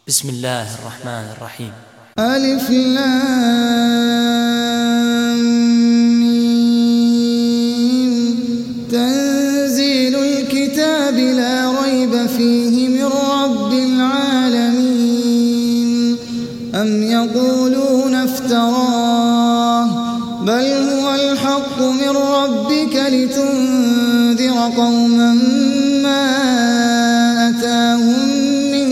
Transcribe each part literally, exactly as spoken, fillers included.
بسم الله الرحمن الرحيم. ألف لام ميم. تنزيل الكتاب لا ريب فيه من رب العالمين. أم يقولون افتراه بل هو الحق من ربك لتنذر قوما ما أتاهم من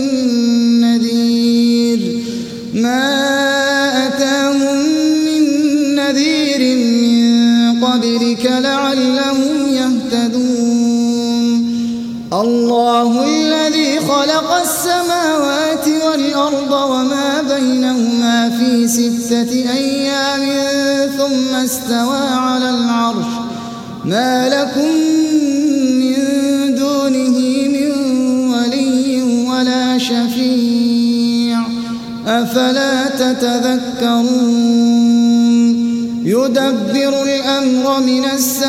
نذير ما أتاهم من نذير من قبلك لعلهم يهتدون. الله الذي خلق السماوات والأرض وما بينهما في ستة أيام ثم استوى على العرش ما لكم من دونه من ولي ولا شفيع أفلا تتذكرون. يدبر الأمر من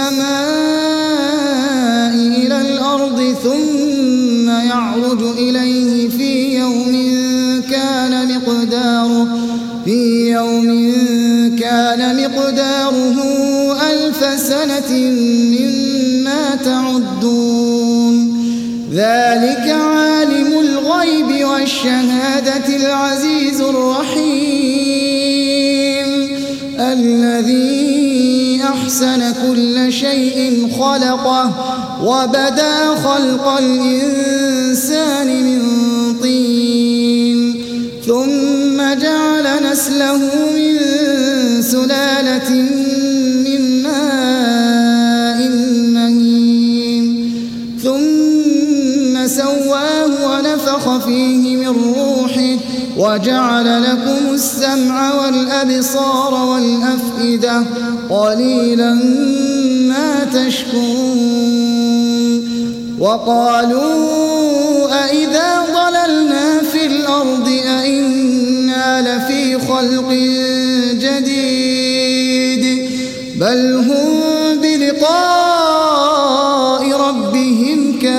السماء إلى الأرض ثم يعرج إليه في يوم كان مقداره في يوم كان مقداره ألف سنة مما تعدون. ذلك عالم الغيب والشهادة العزيز الرحيم الذي أحسن كل شيء خلقه وبدأ خلق الإنسان من طين ثم جعل نسله من سلالة من ماء مهين ثم سواه ونفخ فيه من روحه وجعل لكم السمع والأبصار والأفئدة قليلا ما تشكرون. وقالوا أئذا ضللنا في الأرض أئنا لفي خلق جديد بل هم بلقاء ربهم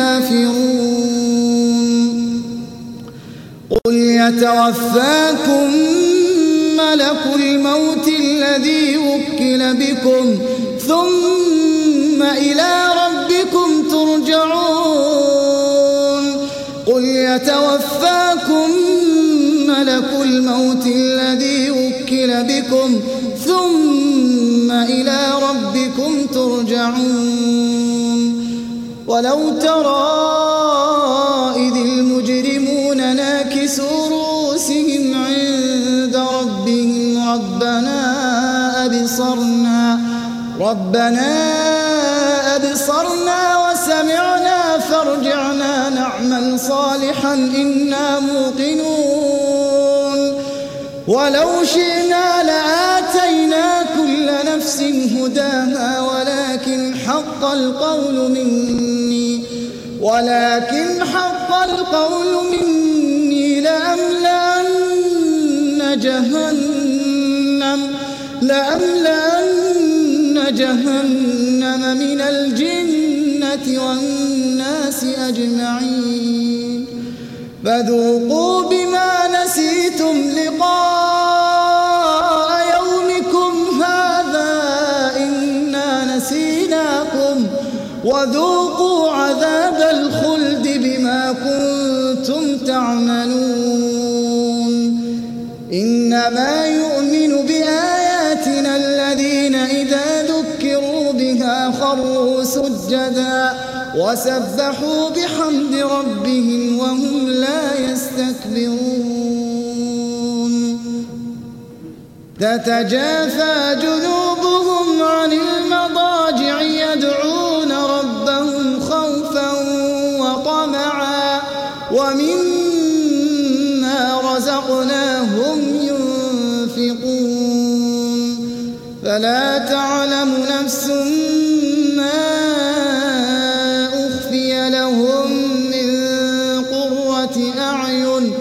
كافرون. قل يتوفاكم ملك الموت الذي وكل بكم ثم إلى ربكم ترجعون. قل يتوفاكم ملك الموت الذي وكل بكم ثم إلى ربكم ترجعون. ولو ترى إذ المجرمون ناكسوا رؤوسهم عند ربهم ربنا أبصرنا ربنا أبصرنا وسمعنا فارجعنا نعمل صالحا إنا موقنون. ولو شئنا لآتينا كل نفس هداها ولكن حق القول مني ولكن حق القول مني لأملأن جهنم لأملأن جهنم من الجنة والناس أجمعين. فذوقوا بما نسيتم لقاء يومكم هذا إنا نسيناكم وذوقوا عذاب الخلد بما كنتم تعملون. إنما يؤمن بآياتنا الذين إذا ذكروا بها خروا سجدا وسبحوا بحمد ربهم وهم لا يستكبرون. تتجافى جنوبهم عن المضاجع يدعون ربهم خوفا وطمعا ومما رزقناهم ينفقون. فلا تعلم نفس ما أخفي لهم من قرة أعين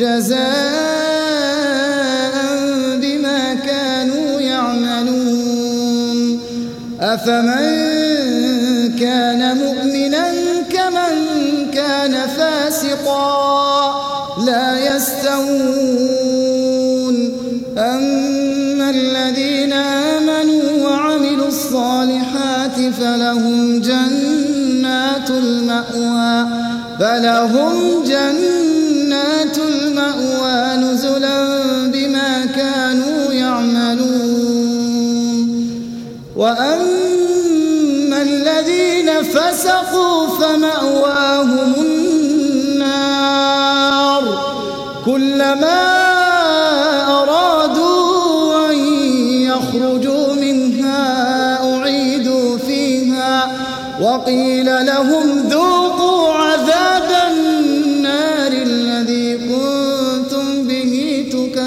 جزاء بما كانوا يعملون. أفمن كان مؤمنا كمن كان فاسقا لا يستوون. يستوون أما الذين آمنوا وعملوا الصالحات فلهم جنات المأوى فلهم جنات المأوى نزلا بما كانوا يعملون وأما الذين فسقوا فمأواهم النار كلما أرادوا أن يخرجوا منها أعيدوا فيها وقيل لهم ذوقوا عذاب النار الذي كنتم به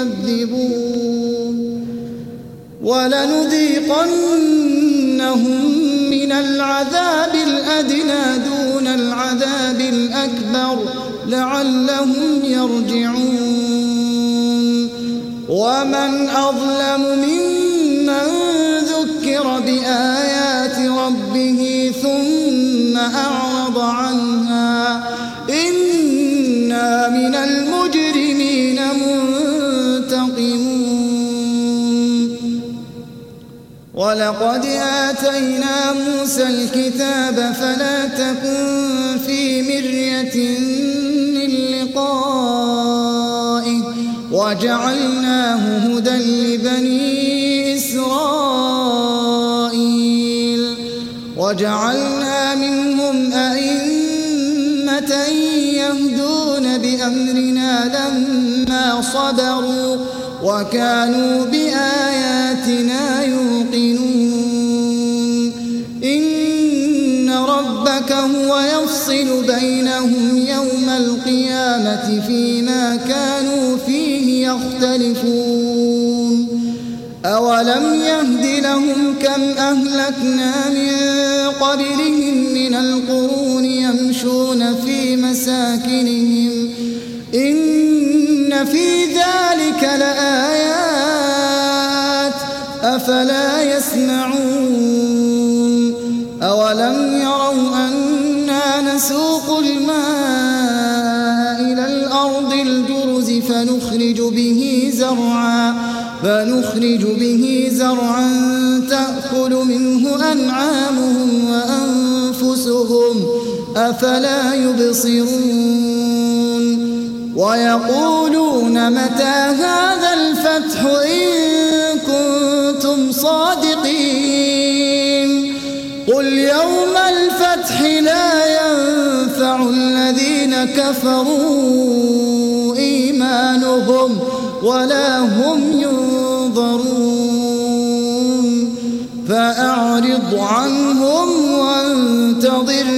تكذبون ولنذيقنهم من العذاب الأدنى دون العذاب الأكبر لعلهم يرجعون ومن أظلم ممن ذكر بآيات ربه ثم أعرض عنها إنا من المجرمين منتقمون ولقد آتينا موسى الكتاب فلا تكن في مرية من لقائه وجعلناه هدى لبني إسرائيل وجعلنا منهم أئمة يهدون بأمرنا لما صبروا وكانوا بآياتنا يوقنون إن ربك هو يفصل بينهم يوم القيامة فيما كانوا فيه يختلفون أولم يهد لهم كم أهلكنا من قبلهم من القرون يمشون في مساكنهم إن في ذلك لآيات أفلا يسمعون أولم يروا أنا نسوق الماء إلى الأرض الجرز فنخرج به زرعا فنخرج به زرعا تأكل منه أنعامهم وأنفسهم أفلا يبصرون ويقولون متى هذا الفتح إن كنتم صادقين قل يوم الفتح لا ينفع الذين كفروا إيمانهم ولا هم ينظرون فأعرض عنهم وانتظر